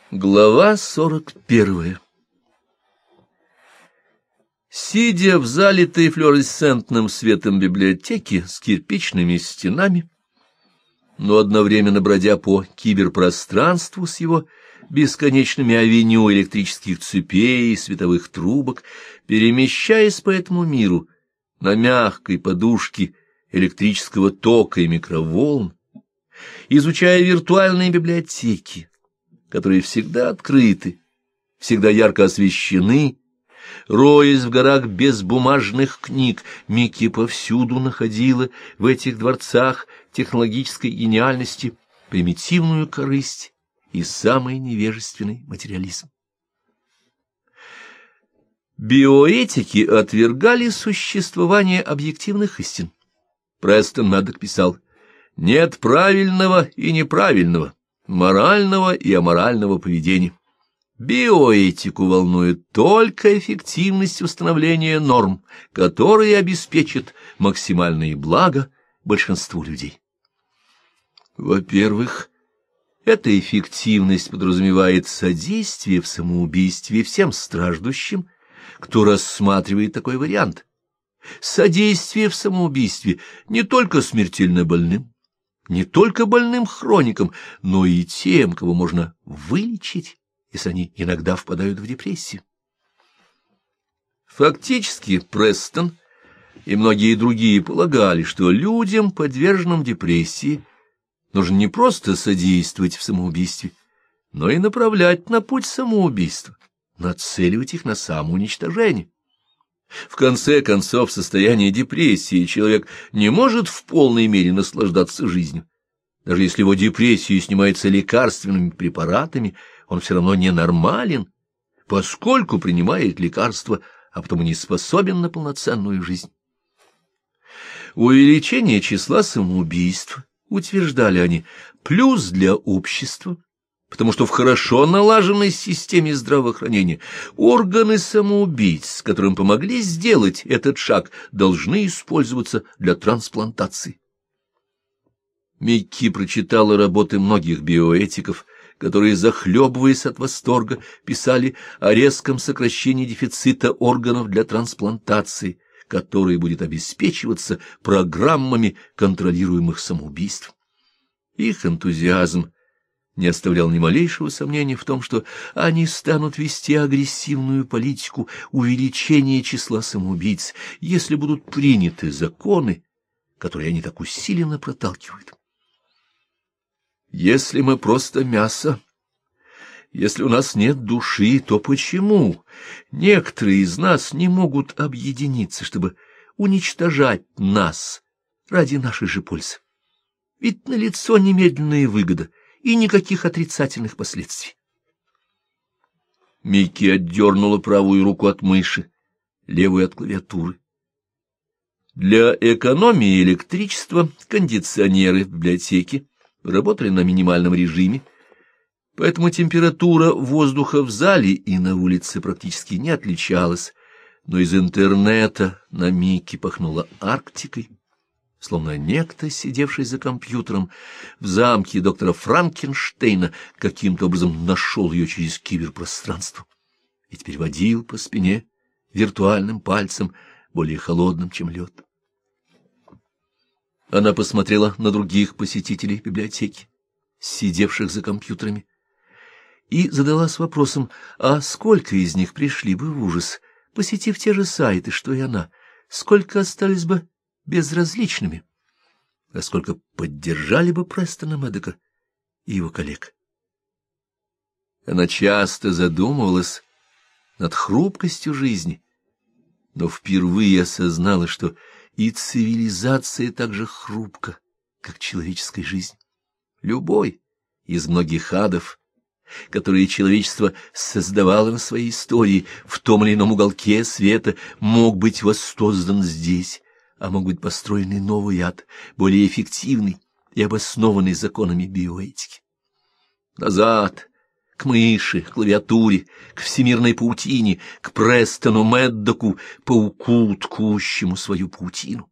Глава 41. Сидя в залитой флуоресцентным светом библиотеки с кирпичными стенами, но одновременно бродя по киберпространству с его бесконечными авеню электрических цепей и световых трубок, перемещаясь по этому миру на мягкой подушке электрического тока и микроволн, изучая виртуальные библиотеки, которые всегда открыты, всегда ярко освещены, роясь в горах безбумажных книг, Микки повсюду находила в этих дворцах технологической гениальности примитивную корысть и самый невежественный материализм. Биоэтики отвергали существование объективных истин. Престон Мэддок писал: «Нет правильного и неправильного, морального и аморального поведения. Биоэтику волнует только эффективность установления норм, которые обеспечат максимальные блага большинству людей». Во-первых, эта эффективность подразумевает содействие в самоубийстве всем страждущим, кто рассматривает такой вариант. Содействие в самоубийстве не только смертельно больным, не только больным хроникам, но и тем, кого можно вылечить, если они иногда впадают в депрессию. Фактически Престон и многие другие полагали, что людям, подверженным депрессии, нужно не просто содействовать в самоубийстве, но и направлять на путь самоубийства, нацеливать их на самоуничтожение. В конце концов, в состоянии депрессии человек не может в полной мере наслаждаться жизнью. Даже если его депрессия снимается лекарственными препаратами, он все равно ненормален, поскольку принимает лекарства, а потому не способен на полноценную жизнь. Увеличение числа самоубийств, утверждали они, плюс для общества, потому что в хорошо налаженной системе здравоохранения органы самоубийц, которым помогли сделать этот шаг, должны использоваться для трансплантации. Микки прочитала работы многих биоэтиков, которые, захлебываясь от восторга, писали о резком сокращении дефицита органов для трансплантации, который будет обеспечиваться программами контролируемых самоубийств. Их энтузиазм не оставлял ни малейшего сомнения в том, что они станут вести агрессивную политику увеличения числа самоубийц, если будут приняты законы, которые они так усиленно проталкивают. Если мы просто мясо, если у нас нет души, то почему некоторые из нас не могут объединиться, чтобы уничтожать нас ради нашей же пользы? Ведь налицо немедленная выгода и никаких отрицательных последствий. Микки отдернула правую руку от мыши, левую от клавиатуры. Для экономии электричества кондиционеры в библиотеке работали на минимальном режиме, поэтому температура воздуха в зале и на улице практически не отличалась, но из интернета на Микки пахнуло Арктикой, словно некто, сидевший за компьютером в замке доктора Франкенштейна, каким-то образом нашел ее через киберпространство и теперь водил по спине виртуальным пальцем, более холодным, чем лед. Она посмотрела на других посетителей библиотеки, сидевших за компьютерами, и задалась вопросом, а сколько из них пришли бы в ужас, посетив те же сайты, что и она, сколько остались бы безразличными, а сколько поддержали бы Престона Мэддока и его коллег. Она часто задумывалась над хрупкостью жизни, но впервые осознала, что и цивилизация так же хрупка, как человеческая жизнь. Любой из многих адов, которые человечество создавало на своей истории в том или ином уголке света, мог быть воссоздан здесь, а мог быть построенный новый ад, более эффективный и обоснованный законами биоэтики. Назад, к мыши, к клавиатуре, к всемирной паутине, к Престону Мэддоку, пауку, ткущему свою паутину.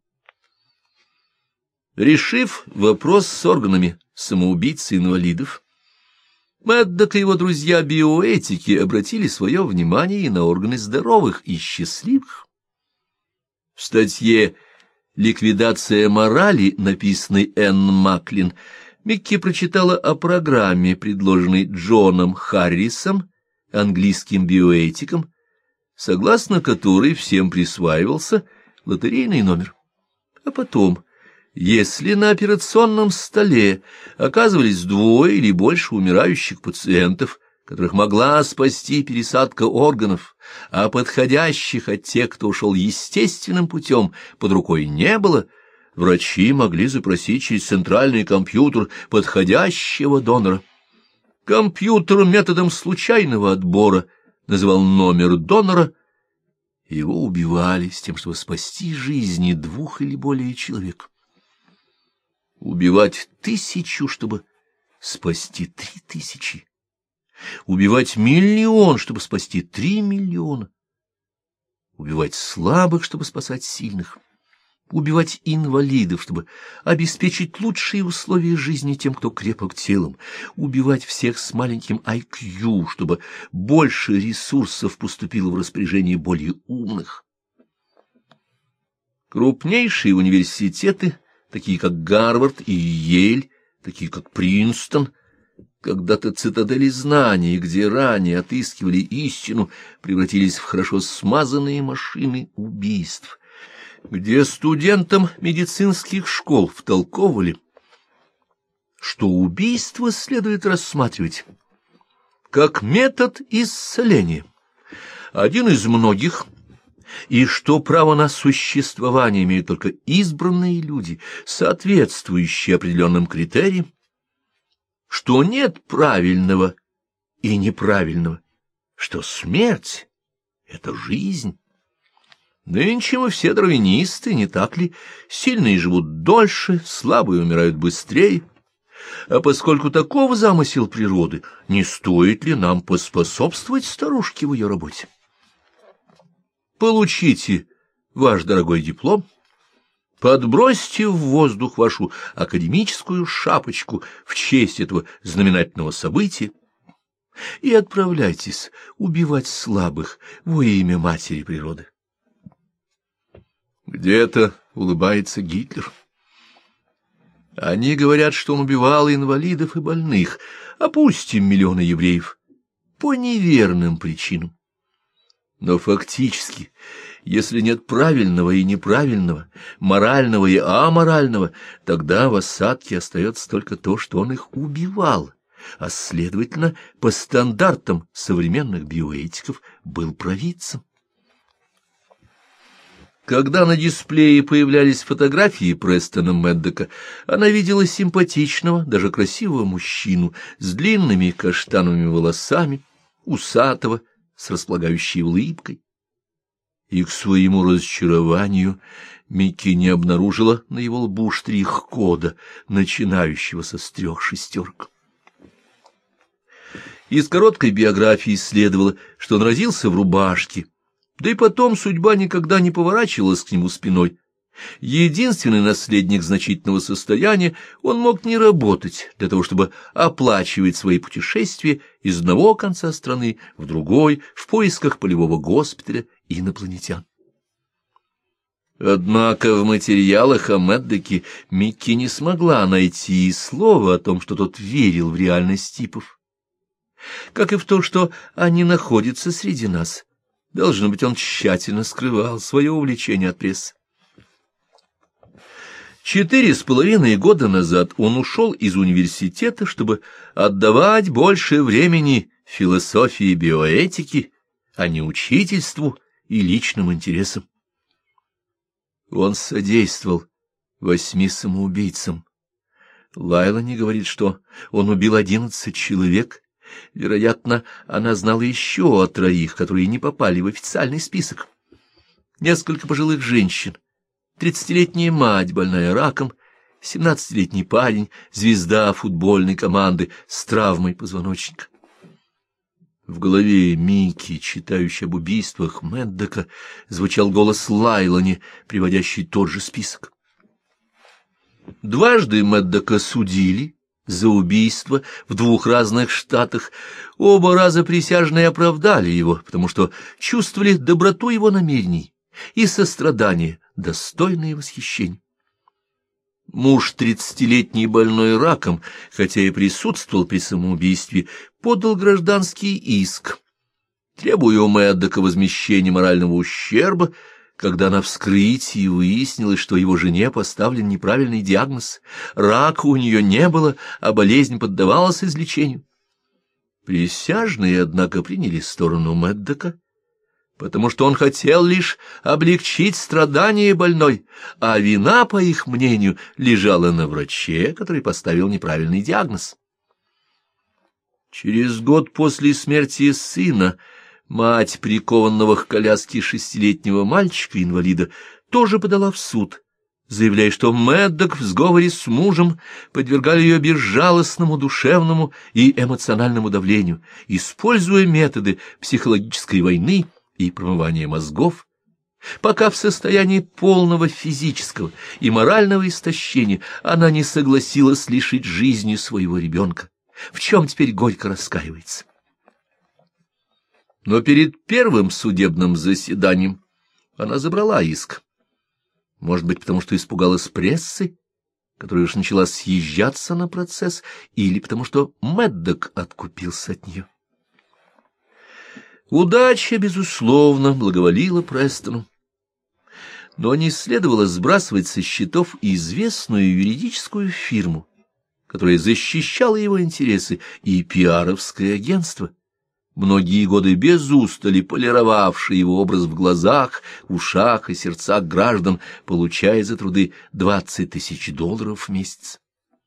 Решив вопрос с органами самоубийц и инвалидов, Мэддок и его друзья-биоэтики обратили свое внимание и на органы здоровых и счастливых. В статье «Ликвидация морали», написанной Энн Маклин, Микки прочитала о программе, предложенной Джоном Харрисом, английским биоэтиком, согласно которой всем присваивался лотерейный номер. А потом, если на операционном столе оказывались двое или больше умирающих пациентов, которых могла спасти пересадка органов, а подходящих от тех, кто ушел естественным путем, под рукой не было, врачи могли запросить через центральный компьютер подходящего донора. Компьютер методом случайного отбора называл номер донора, и его убивали с тем, чтобы спасти жизни 2 или более человек. Убивать 1000, чтобы спасти 3000. Убивать 1 000 000, чтобы спасти 3 миллиона. Убивать слабых, чтобы спасать сильных. Убивать инвалидов, чтобы обеспечить лучшие условия жизни тем, кто крепок телом. Убивать всех с маленьким IQ, чтобы больше ресурсов поступило в распоряжение более умных. Крупнейшие университеты, такие как Гарвард и Йейль, такие как Принстон, когда-то цитадели знаний, где ранее отыскивали истину, превратились в хорошо смазанные машины убийств, где студентам медицинских школ втолковывали, что убийство следует рассматривать как метод исцеления, один из многих, и что право на существование имеют только избранные люди, соответствующие определенным критериям, что нет правильного и неправильного, что смерть — это жизнь. Нынче мы все дарвинисты, не так ли? Сильные живут дольше, слабые умирают быстрее. А поскольку таков замысел природы, не стоит ли нам поспособствовать старушке в ее работе? Получите ваш дорогой диплом, подбросьте в воздух вашу академическую шапочку в честь этого знаменательного события и отправляйтесь убивать слабых во имя матери природы. Где-то улыбается Гитлер. Они говорят, что он убивал инвалидов и больных. Опустим миллионы евреев по неверным причинам. Но фактически, если нет правильного и неправильного, морального и аморального, тогда в осадке остается только то, что он их убивал, а, следовательно, по стандартам современных биоэтиков был провидцем. Когда на дисплее появлялись фотографии Престона Мэддока, она видела симпатичного, даже красивого мужчину с длинными каштановыми волосами, усатого, с располагающей улыбкой. И к своему разочарованию Микки не обнаружила на его лбу штрих-кода, начинающегося с 3 шестерок. Из короткой биографии следовало, что он родился в рубашке, да и потом судьба никогда не поворачивалась к нему спиной. Единственный наследник значительного состояния, он мог не работать для того, чтобы оплачивать свои путешествия из одного конца страны в другой в поисках полевого госпиталя инопланетян. Однако в материалах о Мэддоке Микки не смогла найти и слова о том, что тот верил в реальность типов, как и в то, что они находятся среди нас. Должно быть, он тщательно скрывал свое увлечение от прессы. 4,5 года назад он ушел из университета, чтобы отдавать больше времени философии биоэтики, а не учительству и личным интересам. Он содействовал 8 самоубийцам. Лайла не говорит, что он убил 11 человек. Вероятно, она знала еще о 3, которые не попали в официальный список. Несколько пожилых женщин, 30-летняя мать, больная раком, 17-летний парень, звезда футбольной команды с травмой позвоночника. В голове Микки, читающей об убийствах Мэддока, звучал голос Лайлани, приводящий тот же список. Дважды Мэддока судили за убийство в 2 разных штатах. Оба раза присяжные оправдали его, потому что чувствовали доброту его намерений и сострадание, достойное восхищения. Муж, 30-летний, больной раком, хотя и присутствовал при самоубийстве, подал гражданский иск, требуя у Мэддока возмещения морального ущерба, когда на вскрытии выяснилось, что его жене поставлен неправильный диагноз. Рака у нее не было, а болезнь поддавалась излечению. Присяжные, однако, приняли сторону Мэддока, потому что он хотел лишь облегчить страдания больной, а вина, по их мнению, лежала на враче, который поставил неправильный диагноз. Через год после смерти сына мать прикованного к коляске 6-летнего мальчика-инвалида тоже подала в суд, заявляя, что Мэддок в сговоре с мужем подвергали ее безжалостному душевному и эмоциональному давлению, используя методы психологической войны и промывания мозгов, пока в состоянии полного физического и морального истощения она не согласилась лишить жизни своего ребенка, в чем теперь горько раскаивается. Но перед первым судебным заседанием она забрала иск. Может быть, потому что испугалась прессы, которая уж начала съезжаться на процесс, или потому что Мэддок откупился от нее. Удача, безусловно, благоволила Престону, но не следовало сбрасывать со счетов известную юридическую фирму, которая защищала его интересы, и пиаровское агентство, многие годы без устали полировавший его образ в глазах, ушах и сердцах граждан, получая за труды $20 000 в месяц.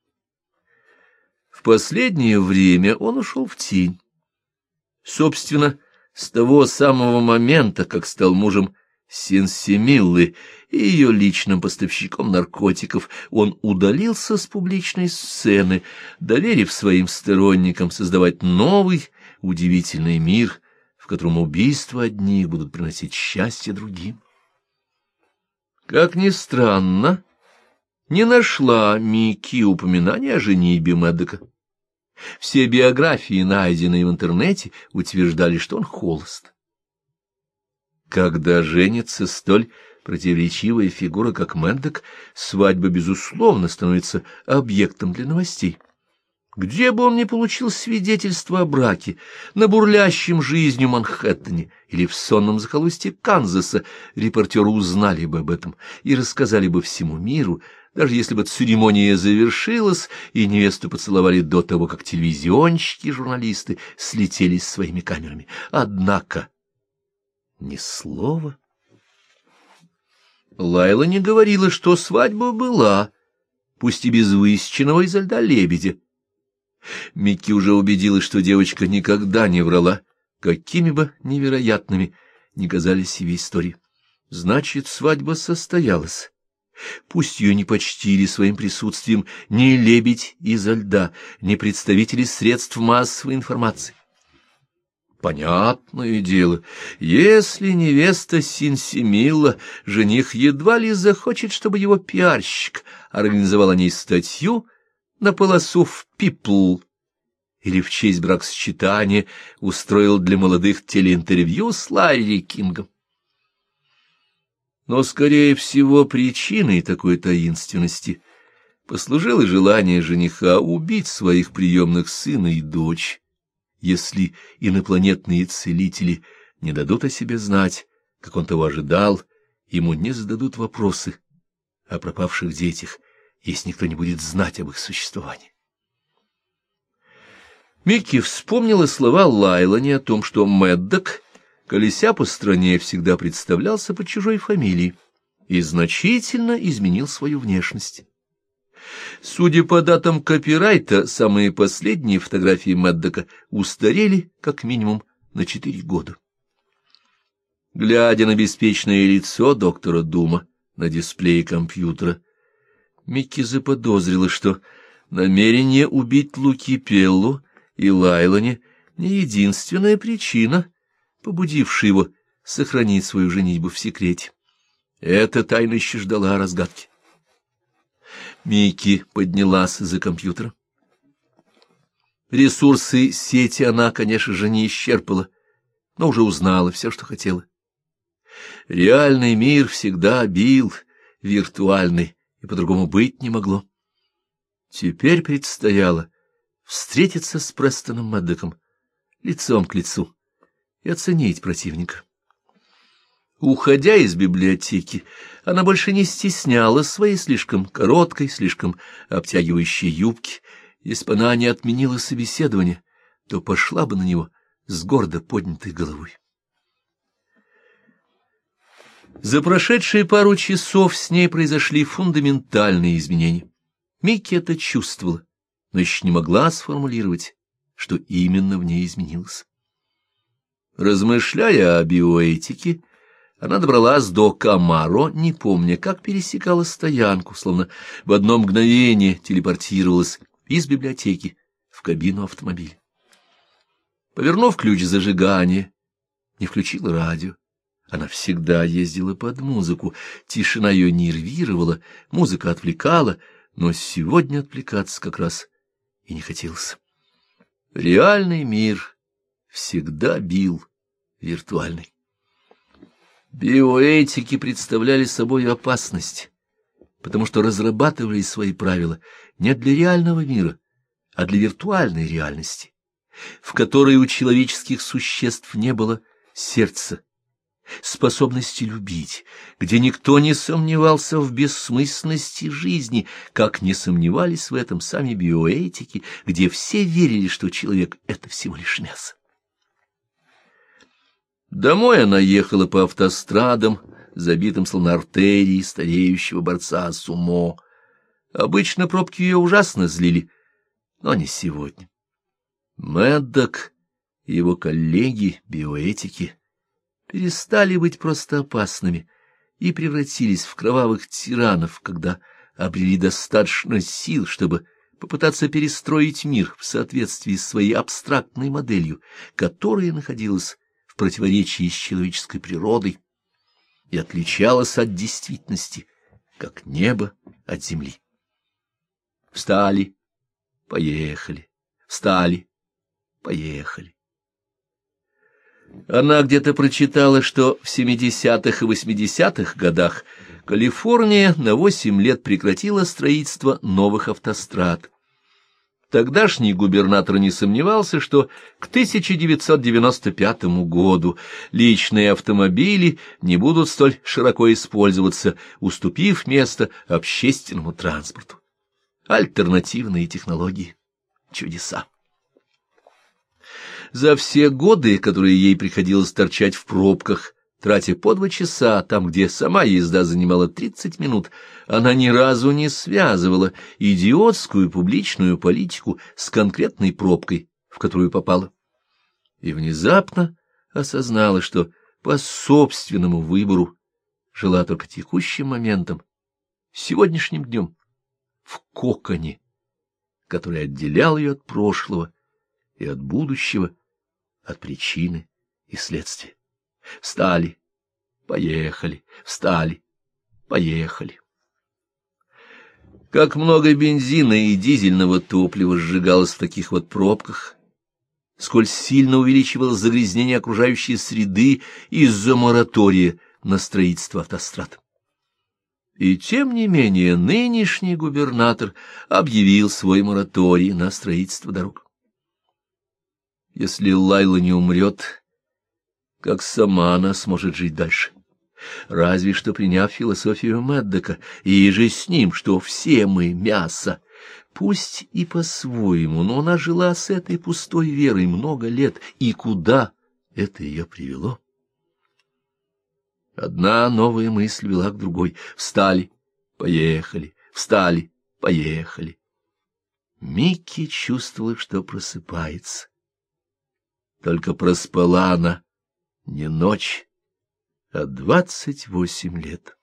В последнее время он ушел в тень. Собственно, с того самого момента, как стал мужем Сенсимиллы и ее личным поставщиком наркотиков, он удалился с публичной сцены, доверив своим сторонникам создавать новый, удивительный мир, в котором убийства одних будут приносить счастье другим. Как ни странно, не нашла Микки упоминания о женитьбе Мэддока. Все биографии, найденные в интернете, утверждали, что он холост. Когда женится столь противоречивая фигура, как Мэддок, свадьба, безусловно, становится объектом для новостей. Где бы он ни получил свидетельство о браке, на бурлящем жизнью Манхэттене или в сонном захолустье Канзаса, репортеры узнали бы об этом и рассказали бы всему миру, даже если бы церемония завершилась и невесту поцеловали до того, как телевизионщики и журналисты слетелись своими камерами. Однако ни слова. Лайла не говорила, что свадьба была, пусть и без высеченного изо льда лебедя. Микки уже убедилась, что девочка никогда не врала, какими бы невероятными ни казались себе истории. Значит, свадьба состоялась. Пусть ее не почтили своим присутствием ни лебедь изо льда, ни представители средств массовой информации. Понятное дело, если невеста Сенсимилла, жених едва ли захочет, чтобы его пиарщик организовал о ней статью на полосу в People или в честь бракосочетания устроил для молодых телеинтервью с Ларри Кингом. Но, скорее всего, причиной такой таинственности послужило желание жениха убить своих приемных сына и дочь, если инопланетные целители не дадут о себе знать, как он того ожидал, ему не зададут вопросы о пропавших детях, если никто не будет знать об их существовании. Микки вспомнила слова Лайлани о том, что Мэддок, колеся по стране, всегда представлялся под чужой фамилией и значительно изменил свою внешность. Судя по датам копирайта, самые последние фотографии Мэддока устарели как минимум на 4 года. Глядя на беспечное лицо доктора Дума на дисплее компьютера, Микки заподозрила, что намерение убить Луки Пеллу и Лайлани не единственная причина, побудившая его сохранить свою женитьбу в секрете. Эта тайна еще ждала разгадки. Микки поднялась из-за компьютера. Ресурсы сети она, конечно же, не исчерпала, но уже узнала все, что хотела. Реальный мир всегда бил виртуальный, и по-другому быть не могло. Теперь предстояло встретиться с Престоном Мэддоком лицом к лицу и оценить противника. Уходя из библиотеки, она больше не стесняла своей слишком короткой, слишком обтягивающей юбки. Если бы она не отменила собеседование, то пошла бы на него с гордо поднятой головой. За прошедшие пару часов с ней произошли фундаментальные изменения. Микки это чувствовала, но еще не могла сформулировать, что именно в ней изменилось. Размышляя о биоэтике, она добралась до Камаро, не помня, как пересекала стоянку, словно в одно мгновение телепортировалась из библиотеки в кабину автомобиля. Повернув ключ зажигания, не включила радио. Она всегда ездила под музыку, тишина ее нервировала, музыка отвлекала, но сегодня отвлекаться как раз и не хотелось. Реальный мир всегда бил виртуальный. Биоэтики представляли собой опасность, потому что разрабатывали свои правила не для реального мира, а для виртуальной реальности, в которой у человеческих существ не было сердца, способности любить, где никто не сомневался в бессмысленности жизни, как не сомневались в этом сами биоэтики, где все верили, что человек — это всего лишь мясо. Домой она ехала по автострадам, забитым словно артерии стареющего борца сумо. Обычно пробки ее ужасно злили, но не сегодня. Мэддок и его коллеги, биоэтики, перестали быть просто опасными и превратились в кровавых тиранов, когда обрели достаточно сил, чтобы попытаться перестроить мир в соответствии с своей абстрактной моделью, которая находилась в противоречии с человеческой природой и отличалась от действительности, как небо от земли. Встали, поехали, встали, поехали. Она где-то прочитала, что в 70-х и 80-х годах Калифорния на 8 лет прекратила строительство новых автострад. Тогдашний губернатор не сомневался, что к 1995 году личные автомобили не будут столь широко использоваться, уступив место общественному транспорту. Альтернативные технологии. Чудеса. За все годы, которые ей приходилось торчать в пробках, тратя по 2 часа там, где сама езда занимала 30 минут, она ни разу не связывала идиотскую публичную политику с конкретной пробкой, в которую попала. И внезапно осознала, что по собственному выбору жила только текущим моментом, сегодняшним днем, в коконе, который отделял ее от прошлого и от будущего, от причины и следствия. Встали, поехали, встали, поехали. Как много бензина и дизельного топлива сжигалось в таких вот пробках, сколь сильно увеличивалось загрязнение окружающей среды из-за моратория на строительство автострад. И тем не менее нынешний губернатор объявил свой мораторий на строительство дорог. Если Лайла не умрет, как сама она сможет жить дальше? Разве что приняв философию Мэддока, и же с ним, что все мы мясо. Пусть и по-своему, но она жила с этой пустой верой много лет, и куда это ее привело? Одна новая мысль вела к другой. Встали, поехали, встали, поехали. Микки чувствовала, что просыпается. Только проспала она не ночь, а 28 лет.